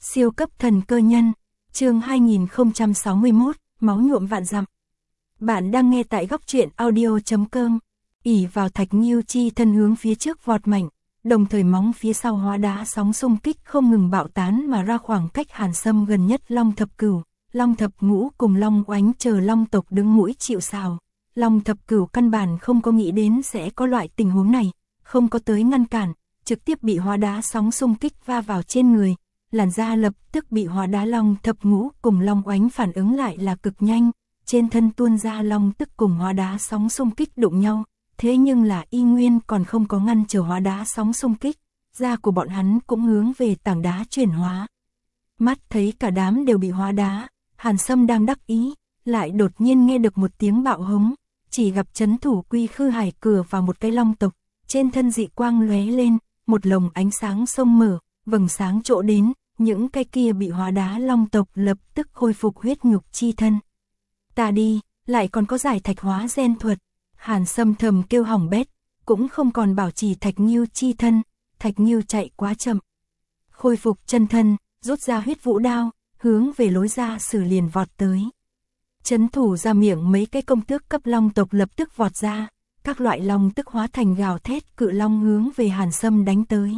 Siêu cấp thần cơ nhân, chương 2061, máu nhuộm vạn dặm. Bạn đang nghe tại góc truyện audio.com. Ỷ vào Thạch Nghiêu chi thân hướng phía trước vọt mạnh, đồng thời móng phía sau hóa đá sóng xung kích không ngừng bạo tán mà ra khoảng cách Hàn Sâm gần nhất Long Thập Cửu, Long Thập Ngũ cùng Long Oánh chờ Long tộc đứng mũi chịu sào. Long Thập Cửu căn bản không có nghĩ đến sẽ có loại tình huống này, không có tới ngăn cản, trực tiếp bị hóa đá sóng xung kích va vào trên người. Làn da lập tức bị hóa đá. Long Thập Ngũ cùng Long Oánh phản ứng lại là cực nhanh, trên thân tuôn ra long tức cùng hóa đá sóng xung kích đụng nhau, thế nhưng là y nguyên còn không có ngăn trở hóa đá sóng xung kích, da của bọn hắn cũng hướng về tảng đá chuyển hóa. Mắt thấy cả đám đều bị hóa đá, Hàn Sâm đang đắc ý, lại đột nhiên nghe được một tiếng bạo hống, chỉ gặp trấn thủ Quy Khư Hải cửa vào một cái long tộc, trên thân dị quang lóe lên, một lồng ánh sáng sông mở, vầng sáng chỗ đến. Những cái kia bị hóa đá long tộc lập tức khôi phục huyết nhục chi thân. Ta đi, lại còn có giải thạch hóa gen thuật. Hàn Sâm thầm kêu hỏng bét, cũng không còn bảo trì Thạch Nghiêu chi thân. Thạch Nghiêu chạy quá chậm. Khôi phục chân thân, rút ra huyết vũ đao, hướng về lối ra sử liền vọt tới. Trấn thủ ra miệng mấy cái công tước cấp long tộc lập tức vọt ra. Các loại long tức hóa thành gào thét cự long hướng về Hàn Sâm đánh tới.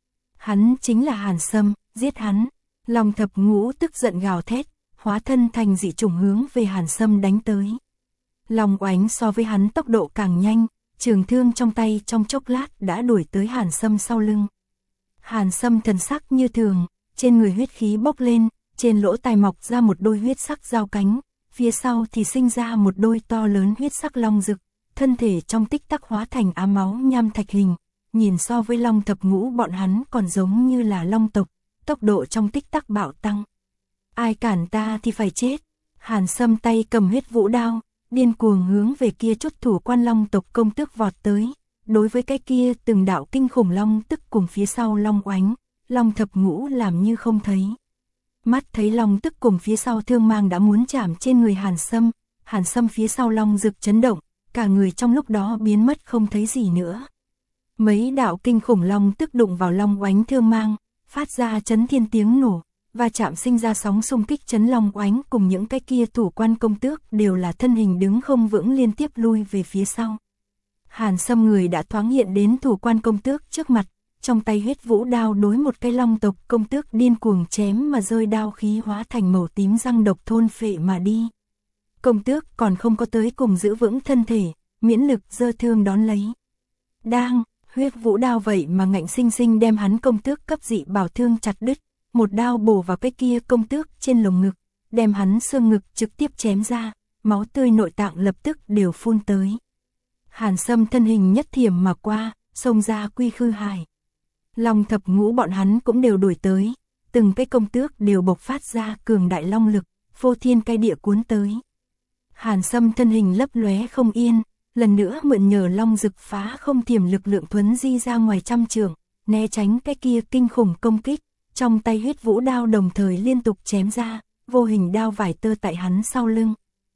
Hắn chính là Hàn Sâm. Giết hắn. Long Thập Ngũ tức giận gào thét, hóa thân thành dị chủng hướng về Hàn Sâm đánh tới. Long Oánh so với hắn tốc độ càng nhanh, trường thương trong tay trong chốc lát đã đuổi tới Hàn Sâm sau lưng. Hàn Sâm thần sắc như thường, trên người huyết khí bốc lên, trên lỗ tai mọc ra một đôi huyết sắc giao cánh, phía sau thì sinh ra một đôi to lớn huyết sắc long rực, thân thể trong tích tắc hóa thành ám máu nham thạch hình, nhìn so với Long Thập Ngũ bọn hắn còn giống như là long tộc. Tốc độ trong tích tắc bạo tăng. Ai cản ta thì phải chết. Hàn Sâm tay cầm huyết vũ đao, điên cuồng hướng về kia chốt thủ quan long tộc công tước vọt tới. Đối với cái kia từng đạo kinh khủng long tức cùng phía sau Long Oánh, Long Thập Ngũ làm như không thấy. Mắt thấy long tức cùng phía sau thương mang đã muốn chạm trên người Hàn Sâm phía sau long rực chấn động, cả người trong lúc đó biến mất không thấy gì nữa. Mấy đạo kinh khủng long tức đụng vào Long Oánh thương mang, phát ra chấn thiên tiếng nổ, và chạm sinh ra sóng xung kích. Chấn Long Oánh cùng những cái kia thủ quan công tước đều là thân hình đứng không vững liên tiếp lui về phía sau. Hàn Sâm người đã thoáng hiện đến thủ quan công tước trước mặt, trong tay huyết vũ đao đối một cái long tộc công tước điên cuồng chém mà rơi đao khí hóa thành màu tím răng độc thôn phệ mà đi. Công tước còn không có tới cùng giữ vững thân thể, miễn lực giơ thương đón lấy. Đang huyết vũ đao vậy mà ngạnh sinh sinh đem hắn công tước cấp dị bảo thương chặt đứt, một đao bổ vào cái kia công tước trên lồng ngực, đem hắn xương ngực trực tiếp chém ra, máu tươi nội tạng lập tức đều phun tới. Hàn Sâm thân hình nhất thiểm mà qua, xông ra Quy Khư Hải. Long Thập Ngũ bọn hắn cũng đều đuổi tới, từng cái công tước đều bộc phát ra cường đại long lực, phô thiên cái địa cuốn tới. Hàn Sâm thân hình lấp lóe không yên. Lần nữa mượn nhờ long rực phá không thiểm lực lượng thuấn di ra ngoài trăm trượng, né tránh cái kia kinh khủng công kích, trong tay huyết vũ đao đồng thời liên tục chém ra, vô hình đao vải tơ tại hắn sau lưng.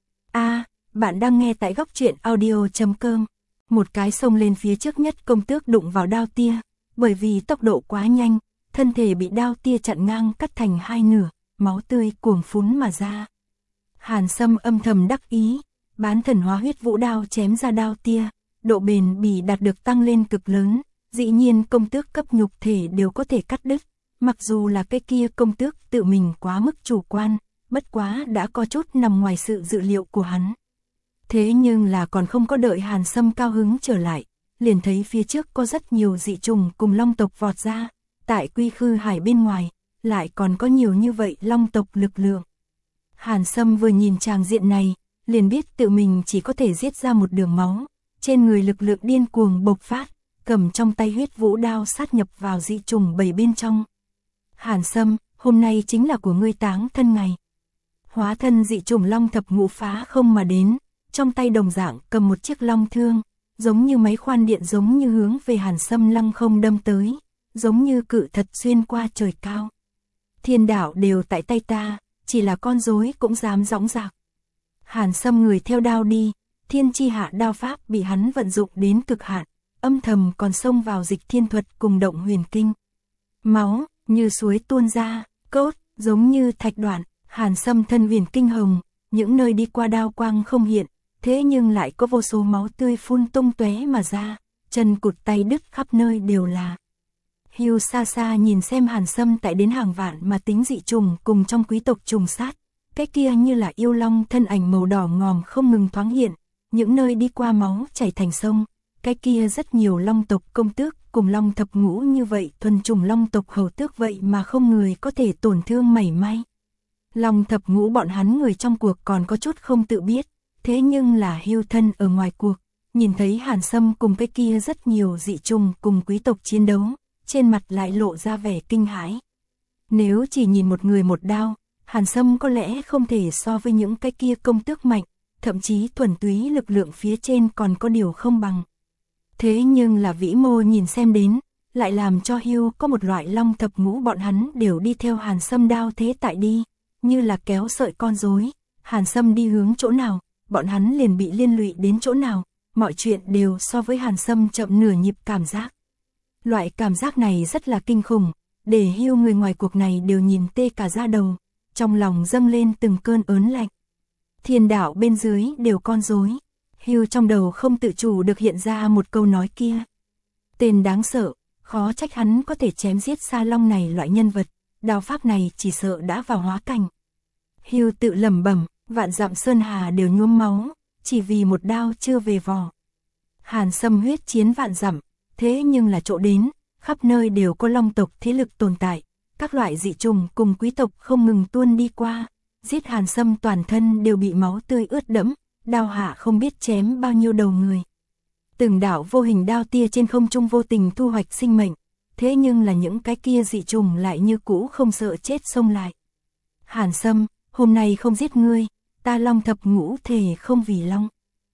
Bạn đang nghe tại góc truyện audio.com. Một cái xông lên phía trước nhất công tước đụng vào đao tia, bởi vì tốc độ quá nhanh, thân thể bị đao tia chặn ngang cắt thành hai nửa, máu tươi cuồng phún mà ra. Hàn Sâm âm thầm đắc ý. Bán thần hóa huyết vũ đao chém ra đao tia, độ bền bỉ đạt được tăng lên cực lớn, dĩ nhiên công tước cấp nhục thể đều có thể cắt đứt, mặc dù là cái kia công tước tự mình quá mức chủ quan, bất quá đã có chút nằm ngoài sự dự liệu của hắn. Thế nhưng là còn không có đợi Hàn Sâm cao hứng trở lại, liền thấy phía trước có rất nhiều dị trùng cùng long tộc vọt ra, tại Quy Khư Hải bên ngoài, lại còn có nhiều như vậy long tộc lực lượng. Hàn Sâm vừa nhìn tràng diện này, liền biết tự mình chỉ có thể giết ra một đường máu, trên người lực lượng điên cuồng bộc phát, cầm trong tay huyết vũ đao sát nhập vào dị trùng bầy bên trong. Hàn Sâm, hôm nay chính là của ngươi táng thân ngày. Hóa thân dị trùng Long Thập Ngũ phá không mà đến, trong tay đồng dạng cầm một chiếc long thương, giống như máy khoan điện giống như hướng về Hàn Sâm lăng không đâm tới, giống như cự thật xuyên qua trời cao. Thiên đạo đều tại tay ta, chỉ là con rối cũng dám dõng dạc. Hàn Sâm người theo đao đi, thiên chi hạ đao pháp bị hắn vận dụng đến cực hạn, âm thầm còn xông vào dịch thiên thuật cùng động huyền kinh. Máu như suối tuôn ra, cốt, giống như thạch đoạn, Hàn Sâm thân viền kinh hồng, những nơi đi qua đao quang không hiện, thế nhưng lại có vô số máu tươi phun tung tóe mà ra, chân cụt tay đứt khắp nơi đều là. Hưu xa xa nhìn xem Hàn Sâm tại đến hàng vạn mà tính dị trùng cùng trong quý tộc trùng sát, cái kia như là yêu long thân ảnh màu đỏ ngòm không ngừng thoáng hiện, những nơi đi qua máu chảy thành sông, cái kia rất nhiều long tộc công tước cùng long thập ngũ như vậy thuần trùng long tộc hầu tước vậy mà không người có thể tổn thương mảy may. Long thập ngũ bọn hắn người trong cuộc còn có chút không tự biết, thế nhưng là Hưu thân ở ngoài cuộc, nhìn thấy Hàn Sâm cùng cái kia rất nhiều dị trùng cùng quý tộc chiến đấu, trên mặt lại lộ ra vẻ kinh hãi. Nếu chỉ nhìn một người một đao, Hàn Sâm có lẽ không thể so với những cái kia công tước mạnh, thậm chí thuần túy lực lượng phía trên còn có điều không bằng. Thế nhưng là vĩ mô nhìn xem đến, lại làm cho Hưu có một loại long thập ngũ bọn hắn đều đi theo Hàn Sâm đao thế tại đi, như là kéo sợi con rối, Hàn Sâm đi hướng chỗ nào, bọn hắn liền bị liên lụy đến chỗ nào, mọi chuyện đều so với Hàn Sâm chậm nửa nhịp cảm giác. Loại cảm giác này rất là kinh khủng, để Hưu người ngoài cuộc này đều nhìn tê cả da đầu, trong lòng dâng lên từng cơn ớn lạnh. Thiên đạo bên dưới đều con rối. Hưu trong đầu không tự chủ được hiện ra một câu nói kia. Tên đáng sợ, khó trách hắn có thể chém giết Sa Long này loại nhân vật, đao pháp này chỉ sợ đã vào hóa cảnh. Hưu tự lẩm bẩm, vạn dặm sơn hà đều nhuốm máu, chỉ vì một đao chưa về vỏ. Hàn Sâm huyết chiến vạn dặm, thế nhưng là chỗ đến, khắp nơi đều có long tộc thế lực tồn tại, các loại dị trùng cùng quý tộc không ngừng tuôn đi qua, giết Hàn Sâm toàn thân đều bị máu tươi ướt đẫm, đao hạ không biết chém bao nhiêu đầu người. Từng đạo vô hình đao tia trên không trung vô tình thu hoạch sinh mệnh, thế nhưng là những cái kia dị trùng lại như cũ không sợ chết xông lại. Hàn Sâm, hôm nay không giết ngươi, ta long thập ngũ thề không vì long.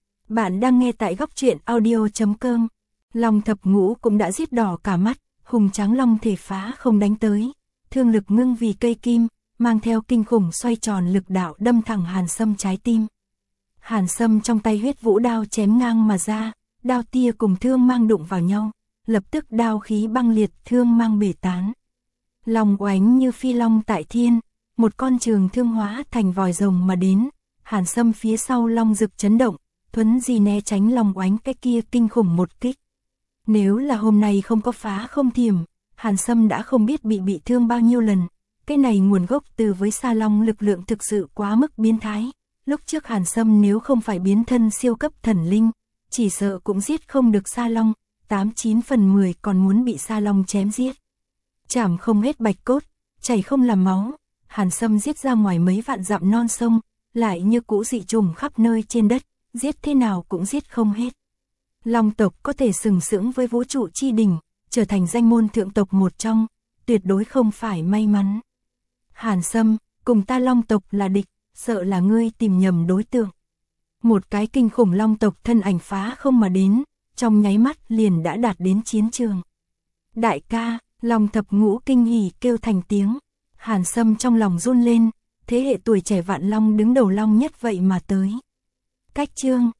Bạn đang nghe tại góc truyện audio.com. Long thập ngũ cũng đã giết đỏ cả mắt, hùng tráng long thể phá không đánh tới, thương lực ngưng vì cây kim, mang theo kinh khủng xoay tròn lực đạo đâm thẳng Hàn Sâm trái tim. Hàn Sâm trong tay huyết vũ đao chém ngang mà ra, đao tia cùng thương mang đụng vào nhau, lập tức đao khí băng liệt, thương mang bể tán. Long oánh như phi long tại thiên, một con trường thương hóa thành vòi rồng mà đến, Hàn Sâm phía sau long rực chấn động, thuấn di né tránh long oánh cái kia kinh khủng một kích. Nếu là hôm nay không có phá không thiểm, Hàn Sâm đã không biết bị thương bao nhiêu lần. Cái này nguồn gốc từ với Sa Long lực lượng thực sự quá mức biến thái. Lúc trước Hàn Sâm nếu không phải biến thân siêu cấp thần linh, chỉ sợ cũng giết không được Sa Long, 8-9 phần 10 còn muốn bị Sa Long chém giết. Chảm không hết bạch cốt, chảy không làm máu, Hàn Sâm giết ra ngoài mấy vạn dặm non sông, lại như cũ dị trùng khắp nơi trên đất, giết thế nào cũng giết không hết. Long tộc có thể sừng sững với vũ trụ chi đỉnh, trở thành danh môn thượng tộc một trong, tuyệt đối không phải may mắn. Hàn Sâm, cùng ta long tộc là địch, sợ là ngươi tìm nhầm đối tượng. Một cái kinh khủng long tộc thân ảnh phá không mà đến, trong nháy mắt liền đã đạt đến chiến trường. Đại ca, long thập ngũ kinh hỉ kêu thành tiếng, Hàn Sâm trong lòng run lên, thế hệ tuổi trẻ vạn long đứng đầu long nhất vậy mà tới. Cách chương